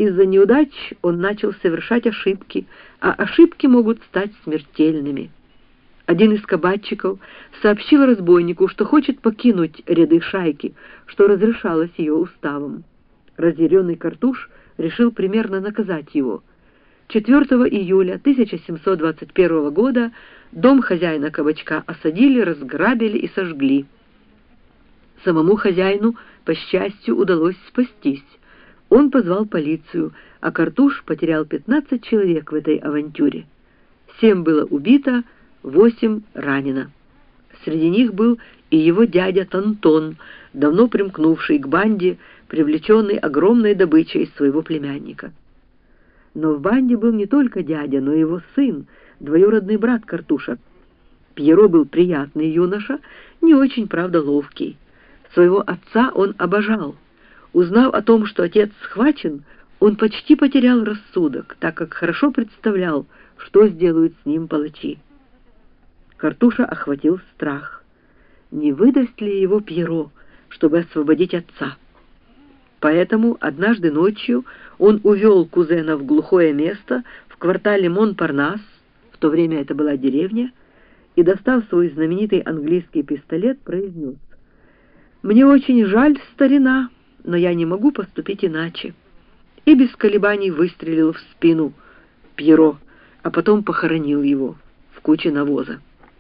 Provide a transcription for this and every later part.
Из-за неудач он начал совершать ошибки, а ошибки могут стать смертельными. Один из кабачиков сообщил разбойнику, что хочет покинуть ряды шайки, что разрешалось ее уставом. Разъяренный Картуш решил примерно наказать его. 4 июля 1721 года дом хозяина кабачка осадили, разграбили и сожгли. Самому хозяину, по счастью, удалось спастись. Он позвал полицию, а Картуш потерял 15 человек в этой авантюре. 7 было убито, 8 ранено. Среди них был и его дядя Тантон, давно примкнувший к банде, привлеченный огромной добычей своего племянника. Но в банде был не только дядя, но и его сын, двоюродный брат Картуша. Пьеро был приятный юноша, не очень, правда, ловкий. Своего отца он обожал. Узнав о том, что отец схвачен, он почти потерял рассудок, так как хорошо представлял, что сделают с ним палачи. Картуша охватил страх. Не выдаст ли его Пьеро, чтобы освободить отца? Поэтому однажды ночью он увел кузена в глухое место в квартале Монпарнас, в то время это была деревня, и, достав свой знаменитый английский пистолет, произнес: «Мне очень жаль, старина, но я не могу поступить иначе», и без колебаний выстрелил в спину Пьеро, а потом похоронил его в куче навоза.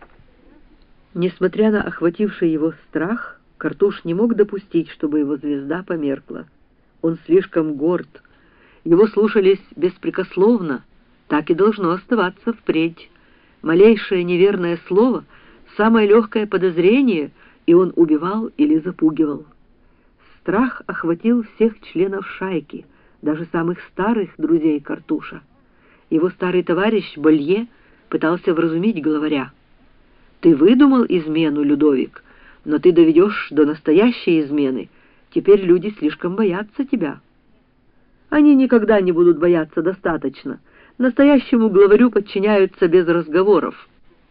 Несмотря на охвативший его страх, Картуш не мог допустить, чтобы его звезда померкла. Он слишком горд. Его слушались беспрекословно, так и должно оставаться впредь. Малейшее неверное слово, самое легкое подозрение, и он убивал или запугивал. Страх охватил всех членов шайки, даже самых старых друзей Картуша. Его старый товарищ Болье пытался вразумить главаря. «Ты выдумал измену, Людовик, но ты доведешь до настоящей измены. Теперь люди слишком боятся тебя». «Они никогда не будут бояться достаточно. Настоящему главарю подчиняются без разговоров».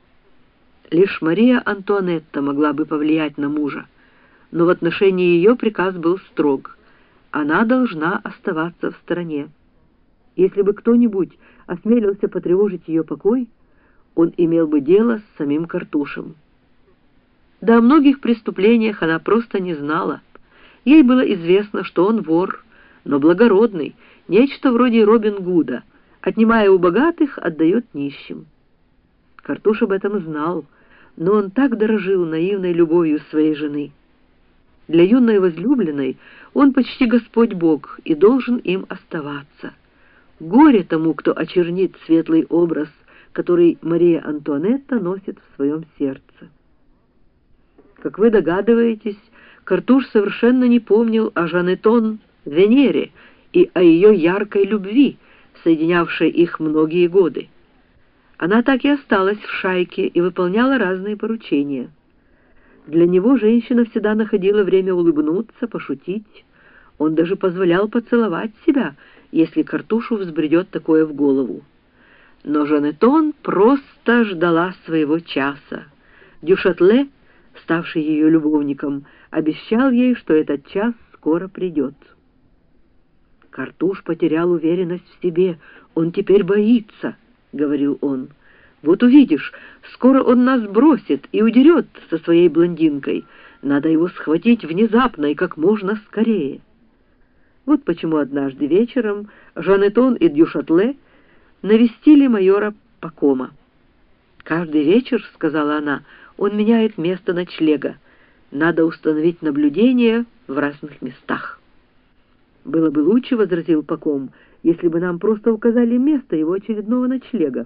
Лишь Мария Антуанетта могла бы повлиять на мужа, но в отношении ее приказ был строг. Она должна оставаться в стороне. Если бы кто-нибудь осмелился потревожить ее покой, он имел бы дело с самим Картушем. Да о многих преступлениях она просто не знала. Ей было известно, что он вор, но благородный, нечто вроде Робин Гуда, отнимая у богатых, отдает нищим. Картуш об этом знал, но он так дорожил наивной любовью своей жены. Для юной возлюбленной он почти Господь Бог и должен им оставаться. Горе тому, кто очернит светлый образ, который Мария Антуанетта носит в своем сердце. Как вы догадываетесь, Картуш совершенно не помнил о Жанетон Венере и о ее яркой любви, соединявшей их многие годы. Она так и осталась в шайке и выполняла разные поручения. Для него женщина всегда находила время улыбнуться, пошутить. Он даже позволял поцеловать себя, если Картушу взбредет такое в голову. Но Жанетон просто ждала своего часа. Дюшатле, ставший ее любовником, обещал ей, что этот час скоро придет. «Картуш потерял уверенность в себе. Он теперь боится», — говорил он. «Вот увидишь, скоро он нас бросит и удерет со своей блондинкой. Надо его схватить внезапно и как можно скорее». Вот почему однажды вечером Жанетон и Дюшатле навестили майора Пакома. «Каждый вечер, — сказала она, — он меняет место ночлега. Надо установить наблюдение в разных местах». «Было бы лучше, — возразил Паком, — если бы нам просто указали место его очередного ночлега».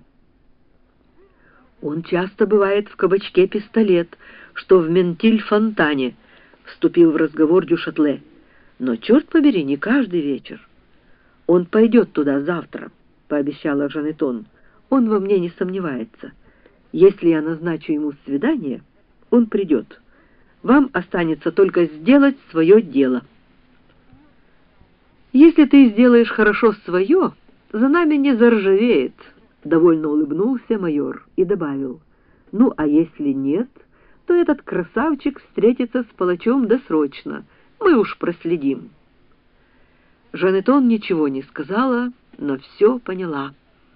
«Он часто бывает в кабачке «Пистолет», что в Ментиль-Фонтане», — вступил в разговор Дюшатле. «Но, черт побери, не каждый вечер». «Он пойдет туда завтра», — пообещала Жанетон. «Он во мне не сомневается. Если я назначу ему свидание, он придет. Вам останется только сделать свое дело». «Если ты сделаешь хорошо свое, за нами не заржавеет», — довольно улыбнулся майор и добавил. «Ну, а если нет, то этот красавчик встретится с палачом досрочно. Мы уж проследим». Жанетон ничего не сказала, но все поняла.